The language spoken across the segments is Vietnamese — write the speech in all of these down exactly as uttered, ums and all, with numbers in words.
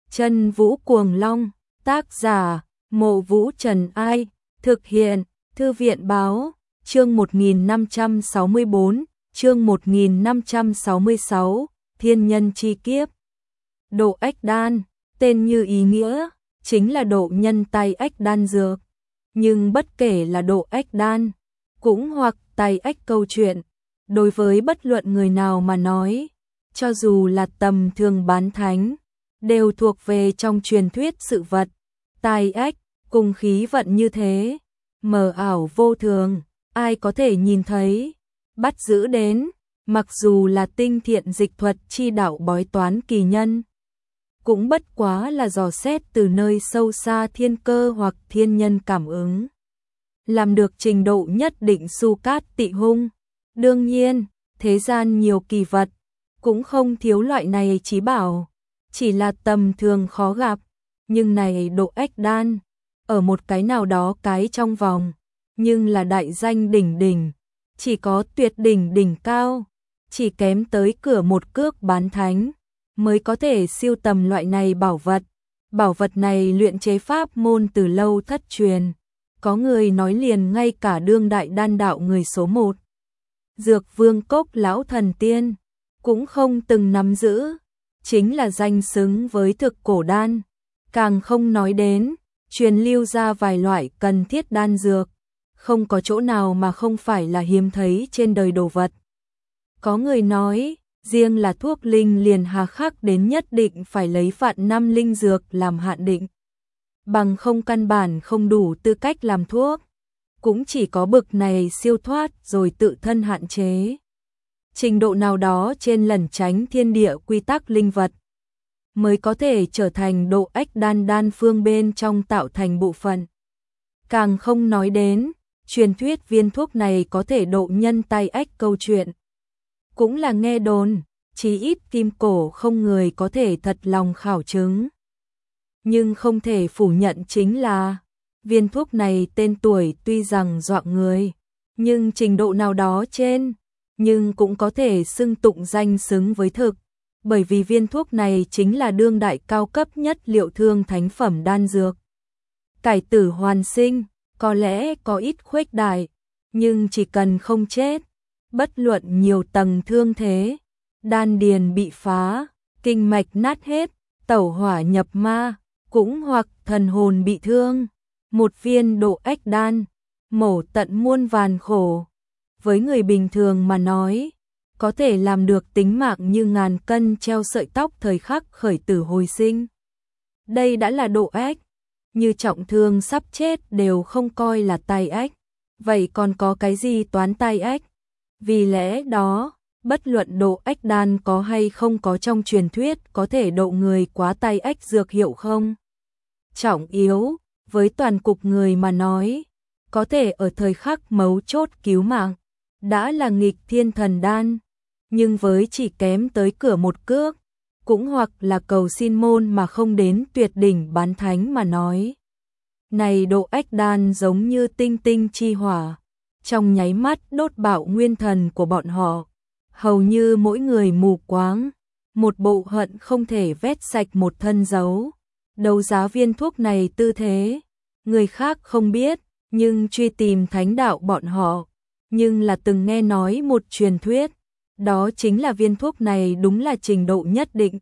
Chân Vũ Cuồng Long, tác giả, Mộ Vũ Trần Ai, thực hiện, Thư viện Báo, chương một nghìn năm trăm sáu mươi bốn, chương một nghìn năm trăm sáu mươi sáu, Thiên Nhân Chi Kiếp. Độ ách đan, tên như ý nghĩa, chính là độ nhân tay ách đan dược. Nhưng bất kể là độ ách đan, cũng hoặc tay ách câu chuyện, đối với bất luận người nào mà nói, cho dù là tầm thường bán thánh, đều thuộc về trong truyền thuyết sự vật. Tai ách, cùng khí vận như thế, mờ ảo vô thường, ai có thể nhìn thấy, bắt giữ đến, mặc dù là tinh thiện dịch thuật chi đạo bói toán kỳ nhân, cũng bất quá là dò xét từ nơi sâu xa thiên cơ hoặc thiên nhân cảm ứng. Làm được trình độ nhất định su cát tị hung. Đương nhiên, thế gian nhiều kỳ vật, cũng không thiếu loại này chí bảo, chỉ là tầm thường khó gặp, nhưng này độ ách đan, ở một cái nào đó cái trong vòng, nhưng là đại danh đỉnh đỉnh, chỉ có tuyệt đỉnh đỉnh cao, chỉ kém tới cửa một cước bán thánh, mới có thể siêu tầm loại này bảo vật. Bảo vật này luyện chế pháp môn từ lâu thất truyền, có người nói liền ngay cả đương đại đan đạo người số một, Dược Vương Cốc lão thần tiên, cũng không từng nắm giữ, chính là danh xứng với thực cổ đan, càng không nói đến, truyền lưu ra vài loại cần thiết đan dược, không có chỗ nào mà không phải là hiếm thấy trên đời đồ vật. Có người nói, riêng là thuốc linh liền hà khắc đến nhất định phải lấy vạn năm linh dược làm hạn định, bằng không căn bản không đủ tư cách làm thuốc, cũng chỉ có bực này siêu thoát rồi tự thân hạn chế. Trình độ nào đó trên lẩn tránh thiên địa quy tắc linh vật, mới có thể trở thành độ ách đan đan phương bên trong tạo thành bộ phận. Càng không nói đến, truyền thuyết viên thuốc này có thể độ nhân tay ách câu chuyện. Cũng là nghe đồn, chí ít kim cổ không người có thể thật lòng khảo chứng. Nhưng không thể phủ nhận chính là, viên thuốc này tên tuổi tuy rằng dọa người, nhưng trình độ nào đó trên, nhưng cũng có thể xưng tụng danh xứng với thực, bởi vì viên thuốc này chính là đương đại cao cấp nhất liệu thương thánh phẩm đan dược. Cải tử hoàn sinh, có lẽ có ít khuếch đại, nhưng chỉ cần không chết, bất luận nhiều tầng thương thế, đan điền bị phá, kinh mạch nát hết, tẩu hỏa nhập ma, cũng hoặc thần hồn bị thương, một viên độ ách đan, mổ tận muôn vàn khổ. Với người bình thường mà nói, có thể làm được tính mạng như ngàn cân treo sợi tóc thời khắc khởi tử hồi sinh. Đây đã là độ ách, như trọng thương sắp chết đều không coi là tai ách, vậy còn có cái gì toán tai ách? Vì lẽ đó, bất luận độ ách đan có hay không có trong truyền thuyết có thể độ người quá tai ách dược hiệu không? Trọng yếu, với toàn cục người mà nói, có thể ở thời khắc mấu chốt cứu mạng, đã là nghịch thiên thần đan, nhưng với chỉ kém tới cửa một cước, cũng hoặc là cầu xin môn mà không đến tuyệt đỉnh bán thánh mà nói. Này độ ách đan giống như tinh tinh chi hỏa, trong nháy mắt đốt bạo nguyên thần của bọn họ, hầu như mỗi người mù quáng, một bộ hận không thể vét sạch một thân dấu. Đấu giá viên thuốc này tư thế, người khác không biết, nhưng truy tìm thánh đạo bọn họ, nhưng là từng nghe nói một truyền thuyết, đó chính là viên thuốc này đúng là trình độ nhất định,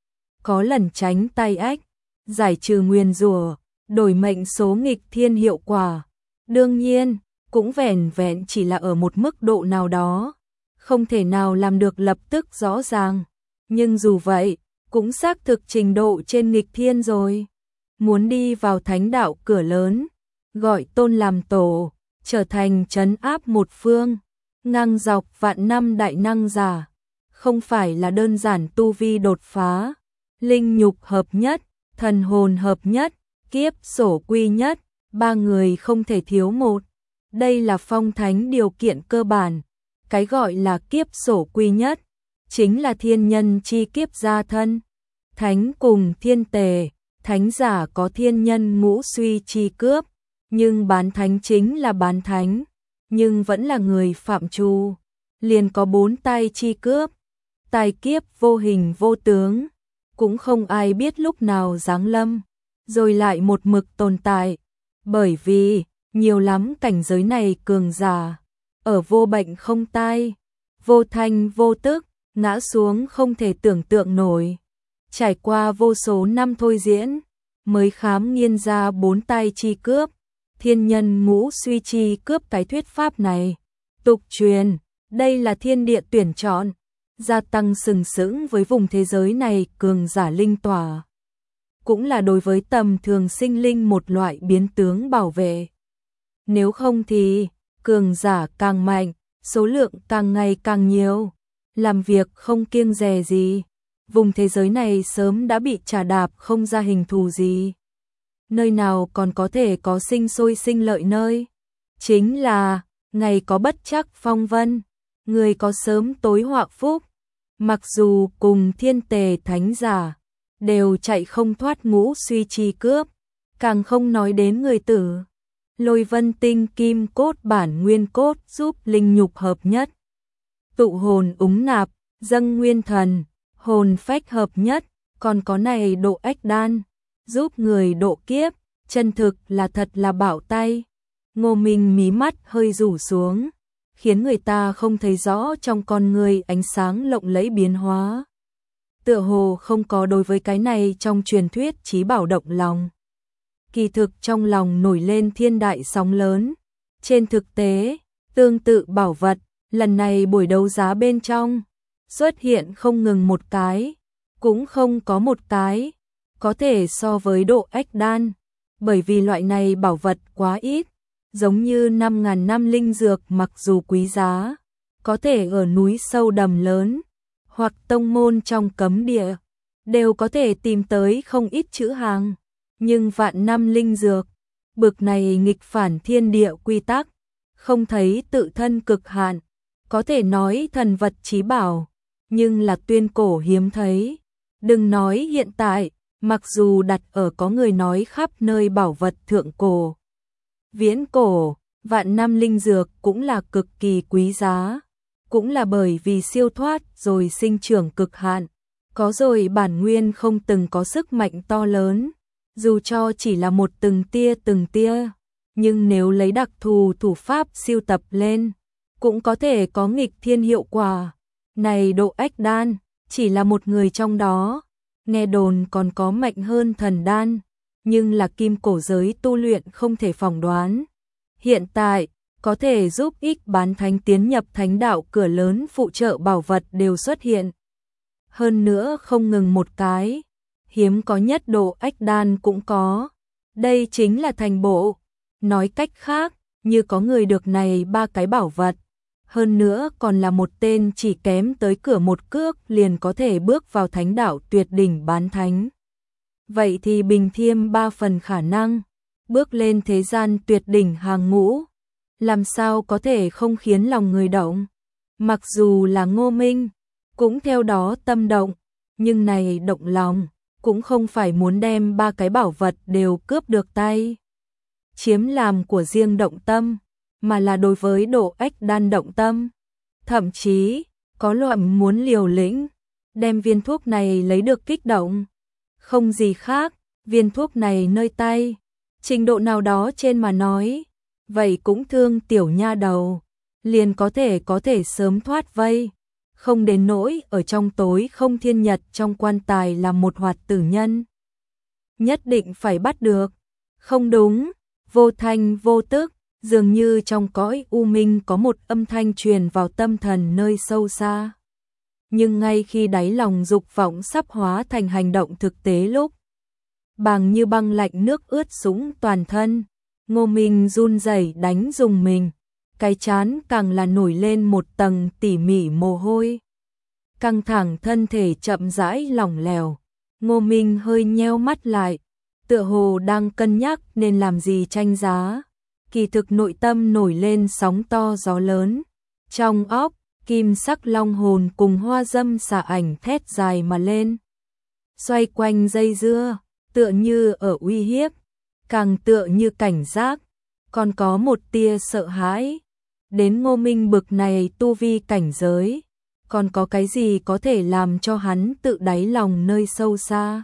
có lẩn tránh tai ách, giải trừ nguyền rủa, đổi mệnh số nghịch thiên hiệu quả. Đương nhiên, cũng vẻn vẹn chỉ là ở một mức độ nào đó, không thể nào làm được lập tức rõ ràng, nhưng dù vậy, cũng xác thực trình độ trên nghịch thiên rồi. Muốn đi vào thánh đạo cửa lớn, gọi tôn làm tổ, trở thành trấn áp một phương, ngang dọc vạn năm đại năng giả, không phải là đơn giản tu vi đột phá, linh nhục hợp nhất, thần hồn hợp nhất, kiếp sổ quy nhất, ba người không thể thiếu một. Đây là phong thánh điều kiện cơ bản, cái gọi là kiếp sổ quy nhất, chính là thiên nhân chi kiếp gia thân, thánh cùng thiên tề, thánh giả có thiên nhân ngũ suy chi cướp, nhưng bán thánh chính là bán thánh, nhưng vẫn là người phạm trù, liền có bốn tay chi cướp, tài kiếp vô hình vô tướng, cũng không ai biết lúc nào giáng lâm, rồi lại một mực tồn tại, bởi vì nhiều lắm cảnh giới này cường giả, ở vô bệnh không tai, vô thanh vô tức, ngã xuống không thể tưởng tượng nổi. Trải qua vô số năm thôi diễn, mới khám nghiên ra bốn tay chi cướp, thiên nhân ngũ suy chi cướp cái thuyết pháp này. Tục truyền, đây là thiên địa tuyển chọn, gia tăng sừng sững với vùng thế giới này cường giả linh tỏa. Cũng là đối với tầm thường sinh linh một loại biến tướng bảo vệ. Nếu không thì, cường giả càng mạnh, số lượng càng ngày càng nhiều, làm việc không kiêng dè gì, vùng thế giới này sớm đã bị chà đạp không ra hình thù gì. Nơi nào còn có thể có sinh sôi sinh lợi nơi? Chính là, ngày có bất trắc phong vân, người có sớm tối họa phúc. Mặc dù cùng thiên tề thánh giả, đều chạy không thoát ngũ suy chi cướp, càng không nói đến người tử. Lôi vân tinh kim cốt bản nguyên cốt giúp linh nhục hợp nhất. Tụ hồn úng nạp, dâng nguyên thần, hồn phách hợp nhất, còn có này độ ách đan, giúp người độ kiếp, chân thực là thật là bảo tay. Ngô Minh mí mắt hơi rủ xuống, khiến người ta không thấy rõ trong con người ánh sáng lộng lẫy biến hóa. Tựa hồ không có đối với cái này trong truyền thuyết chí bảo động lòng. Kỳ thực trong lòng nổi lên thiên đại sóng lớn. Trên thực tế, tương tự bảo vật, lần này buổi đấu giá bên trong, xuất hiện không ngừng một cái, cũng không có một cái, có thể so với độ ách đan, bởi vì loại này bảo vật quá ít, giống như năm ngàn năm linh dược mặc dù quý giá, có thể ở núi sâu đầm lớn, hoặc tông môn trong cấm địa, đều có thể tìm tới không ít chữ hàng. Nhưng vạn năm linh dược, bực này nghịch phản thiên địa quy tắc, không thấy tự thân cực hạn, có thể nói thần vật chí bảo, nhưng là tuyên cổ hiếm thấy. Đừng nói hiện tại, mặc dù đặt ở có người nói khắp nơi bảo vật thượng cổ, viễn cổ, vạn năm linh dược cũng là cực kỳ quý giá, cũng là bởi vì siêu thoát rồi sinh trưởng cực hạn, có rồi bản nguyên không từng có sức mạnh to lớn. Dù cho chỉ là một từng tia từng tia, nhưng nếu lấy đặc thù thủ pháp siêu tập lên, cũng có thể có nghịch thiên hiệu quả. Này độ ách đan, chỉ là một người trong đó, nghe đồn còn có mạnh hơn thần đan, nhưng là kim cổ giới tu luyện không thể phỏng đoán. Hiện tại, có thể giúp ích bán thánh tiến nhập thánh đạo cửa lớn phụ trợ bảo vật đều xuất hiện. Hơn nữa không ngừng một cái. Hiếm có nhất độ ách đan cũng có. Đây chính là thành bộ. Nói cách khác, như có người được này ba cái bảo vật. Hơn nữa còn là một tên chỉ kém tới cửa một cước liền có thể bước vào thánh đạo tuyệt đỉnh bán thánh. Vậy thì bình thiêm ba phần khả năng, bước lên thế gian tuyệt đỉnh hàng ngũ. Làm sao có thể không khiến lòng người động. Mặc dù là Ngô Minh, cũng theo đó tâm động, nhưng này động lòng. Cũng không phải muốn đem ba cái bảo vật đều cướp được tay, chiếm làm của riêng động tâm, mà là đối với độ ách đan động tâm. Thậm chí, có loại muốn liều lĩnh, đem viên thuốc này lấy được kích động. Không gì khác, viên thuốc này nơi tay, trình độ nào đó trên mà nói, vậy cũng thương tiểu nha đầu, liền có thể có thể sớm thoát vây. Không đến nỗi ở trong tối không thiên nhật trong quan tài là một hoạt tử nhân. Nhất định phải bắt được. Không đúng, vô thanh vô tức, dường như trong cõi u minh có một âm thanh truyền vào tâm thần nơi sâu xa. Nhưng ngay khi đáy lòng dục vọng sắp hóa thành hành động thực tế lúc, bằng như băng lạnh nước ướt sũng toàn thân, Ngô Minh run rẩy đánh dùng mình. Cái chán càng là nổi lên một tầng tỉ mỉ mồ hôi. Căng thẳng thân thể chậm rãi lỏng lẻo. Ngô Minh hơi nheo mắt lại, tựa hồ đang cân nhắc nên làm gì tranh giá. Kỳ thực nội tâm nổi lên sóng to gió lớn. Trong óc, kim sắc long hồn cùng hoa dâm xả ảnh thét dài mà lên. Xoay quanh dây dưa, tựa như ở uy hiếp, càng tựa như cảnh giác, còn có một tia sợ hãi. Đến Ngô Minh bực này tu vi cảnh giới, còn có cái gì có thể làm cho hắn tự đáy lòng nơi sâu xa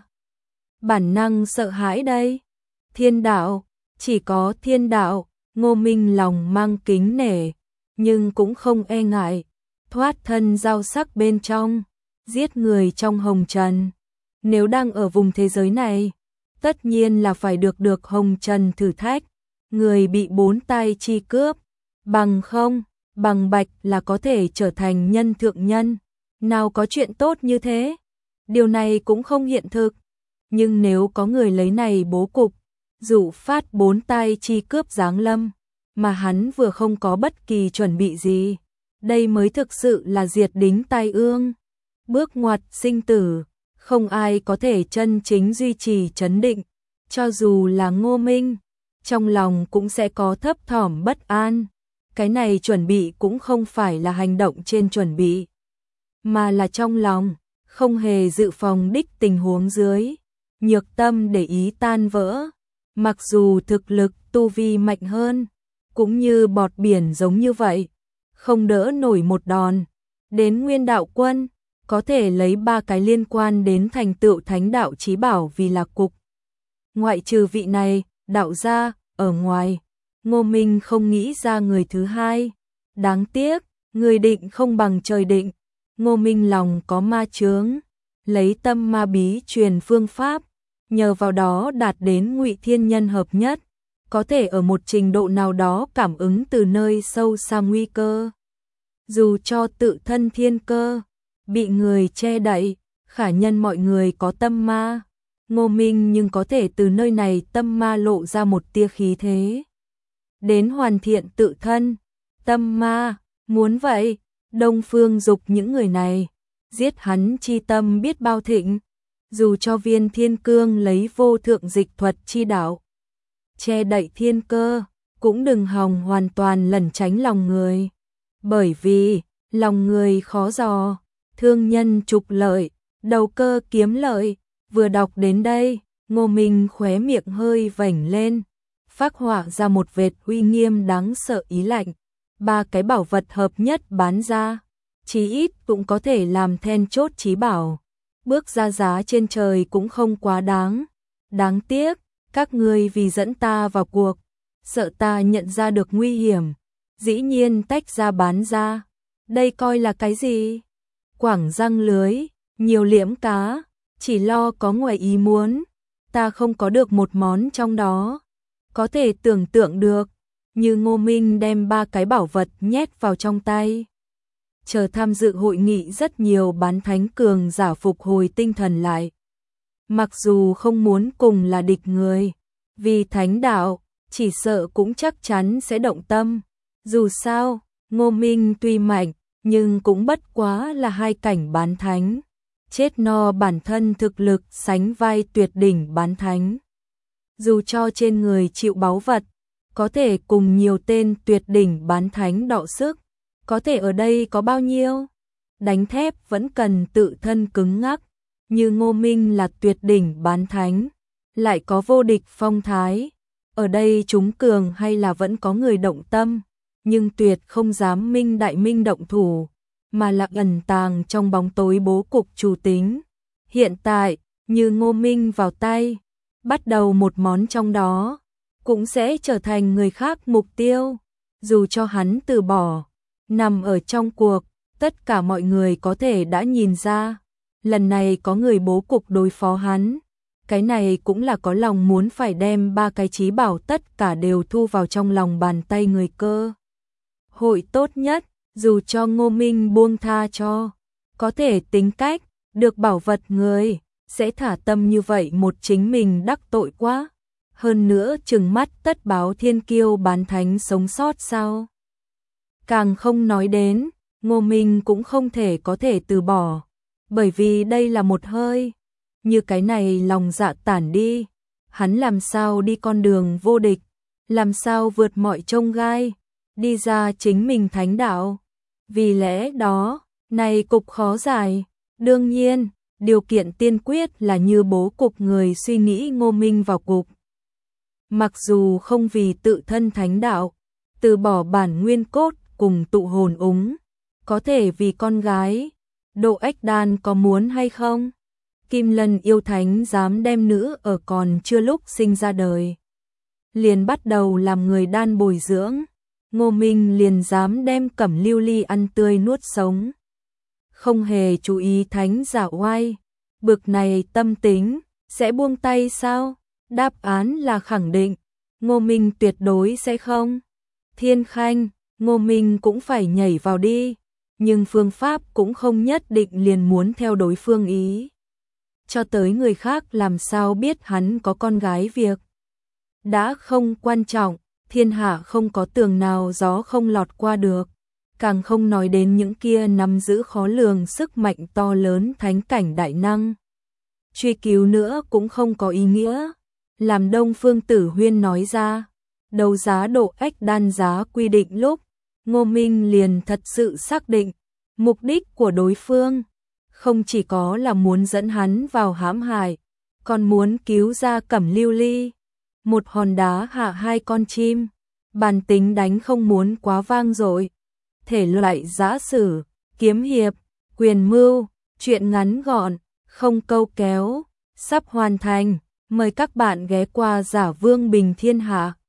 bản năng sợ hãi đây? Thiên đạo, chỉ có thiên đạo. Ngô Minh lòng mang kính nể, nhưng cũng không e ngại, thoát thân giao sắc bên trong, giết người trong hồng trần. Nếu đang ở vùng thế giới này, tất nhiên là phải được được hồng trần thử thách, người bị bốn tay chi cướp, bằng không, bằng bạch là có thể trở thành nhân thượng nhân. Nào có chuyện tốt như thế, điều này cũng không hiện thực, nhưng nếu có người lấy này bố cục, dụ phát bốn tay chi cướp giáng lâm, mà hắn vừa không có bất kỳ chuẩn bị gì, đây mới thực sự là diệt đính tai ương. Bước ngoặt sinh tử, không ai có thể chân chính duy trì trấn định, cho dù là Ngô Minh, trong lòng cũng sẽ có thấp thỏm bất an. Cái này chuẩn bị cũng không phải là hành động trên chuẩn bị, mà là trong lòng, không hề dự phòng đích tình huống dưới, nhược tâm để ý tan vỡ. Mặc dù thực lực tu vi mạnh hơn, cũng như bọt biển giống như vậy, không đỡ nổi một đòn. Đến Nguyên Đạo Quân, có thể lấy ba cái liên quan đến thành tựu thánh đạo chí bảo vì là cục. Ngoại trừ vị này, đạo gia, ở ngoài, Ngô Minh không nghĩ ra người thứ hai. Đáng tiếc, người định không bằng trời định. Ngô Minh lòng có ma chướng, lấy tâm ma bí truyền phương pháp, nhờ vào đó đạt đến ngụy thiên nhân hợp nhất, có thể ở một trình độ nào đó cảm ứng từ nơi sâu xa nguy cơ. Dù cho tự thân thiên cơ bị người che đậy, khả nhân mọi người có tâm ma, Ngô Minh nhưng có thể từ nơi này tâm ma lộ ra một tia khí thế, đến hoàn thiện tự thân. Tâm ma, muốn vậy, Đông Phương Dục những người này, giết hắn chi tâm biết bao thịnh, dù cho Viên Thiên Cương lấy vô thượng dịch thuật chi đạo che đậy thiên cơ, cũng đừng hòng hoàn toàn lẩn tránh lòng người. Bởi vì, lòng người khó dò, thương nhân trục lợi, đầu cơ kiếm lợi. Vừa đọc đến đây, Ngô Minh khóe miệng hơi vểnh lên, phác họa ra một vệt uy nghiêm đáng sợ ý lạnh. Ba cái bảo vật hợp nhất bán ra, chí ít cũng có thể làm then chốt chí bảo. Bước ra giá trên trời cũng không quá đáng. Đáng tiếc, các ngươi vì dẫn ta vào cuộc, sợ ta nhận ra được nguy hiểm, dĩ nhiên tách ra bán ra. Đây coi là cái gì? Quảng răng lưới, nhiều liễm cá, chỉ lo có ngoài ý muốn, ta không có được một món trong đó. Có thể tưởng tượng được, như Ngô Minh đem ba cái bảo vật nhét vào trong tay. Chờ tham dự hội nghị rất nhiều bán thánh cường giả phục hồi tinh thần lại. Mặc dù không muốn cùng là địch người, vì thánh đạo, chỉ sợ cũng chắc chắn sẽ động tâm. Dù sao, Ngô Minh tuy mạnh, nhưng cũng bất quá là hai cảnh bán thánh. Chết no bản thân thực lực sánh vai tuyệt đỉnh bán thánh. Dù cho trên người chịu báu vật, có thể cùng nhiều tên tuyệt đỉnh bán thánh đọ sức, có thể ở đây có bao nhiêu? Đánh thép vẫn cần tự thân cứng ngắc, như Ngô Minh là tuyệt đỉnh bán thánh, lại có vô địch phong thái. Ở đây chúng cường hay là vẫn có người động tâm, nhưng tuyệt không dám minh đại minh động thủ, mà là ẩn tàng trong bóng tối bố cục chủ tính. Hiện tại, như Ngô Minh vào tay, bắt đầu một món trong đó, cũng sẽ trở thành người khác mục tiêu. Dù cho hắn từ bỏ, nằm ở trong cuộc, tất cả mọi người có thể đã nhìn ra, lần này có người bố cục đối phó hắn. Cái này cũng là có lòng muốn phải đem ba cái chí bảo tất cả đều thu vào trong lòng bàn tay người cơ. Hội tốt nhất, dù cho Ngô Minh buông tha cho, có thể tính cách, được bảo vật người, sẽ thả tâm như vậy một chính mình đắc tội quá. Hơn nữa trừng mắt tất báo thiên kiêu bán thánh sống sót sao. Càng không nói đến, Ngô Minh cũng không thể có thể từ bỏ, bởi vì đây là một hơi. Như cái này lòng dạ tản đi, hắn làm sao đi con đường vô địch, làm sao vượt mọi chông gai, đi ra chính mình thánh đạo. Vì lẽ đó, này cục khó giải, đương nhiên, điều kiện tiên quyết là như bố cục người suy nghĩ Ngô Minh vào cục. Mặc dù không vì tự thân thánh đạo, từ bỏ bản nguyên cốt cùng tụ hồn úng, có thể vì con gái, Độ Ách Đan có muốn hay không? Kim Lân yêu thánh dám đem nữ ở còn chưa lúc sinh ra đời, liền bắt đầu làm người đan bồi dưỡng. Ngô Minh liền dám đem Cẩm Lưu Ly ăn tươi nuốt sống, không hề chú ý thánh giả oai. Bực này tâm tính, sẽ buông tay sao? Đáp án là khẳng định, Ngô Minh tuyệt đối sẽ không. Thiên Khanh, Ngô Minh cũng phải nhảy vào đi, nhưng phương pháp cũng không nhất định liền muốn theo đối phương ý. Cho tới người khác làm sao biết hắn có con gái, việc đã không quan trọng, thiên hạ không có tường nào gió không lọt qua được, càng không nói đến những kia nắm giữ khó lường sức mạnh to lớn thánh cảnh đại năng. Truy cứu nữa cũng không có ý nghĩa. Làm Đông Phương Tử Huyên nói ra, đấu giá Độ Ách Đan giá quy định lúc, Ngô Minh liền thật sự xác định, mục đích của đối phương không chỉ có là muốn dẫn hắn vào hãm hại, còn muốn cứu ra Cẩm Lưu Ly. Một hòn đá hạ hai con chim, bản tính đánh không muốn quá vang dội. Thể loại giã sử, kiếm hiệp, quyền mưu, truyện ngắn gọn, không câu kéo, sắp hoàn thành. Mời các bạn ghé qua Giả Vương Bình Thiên Hạ.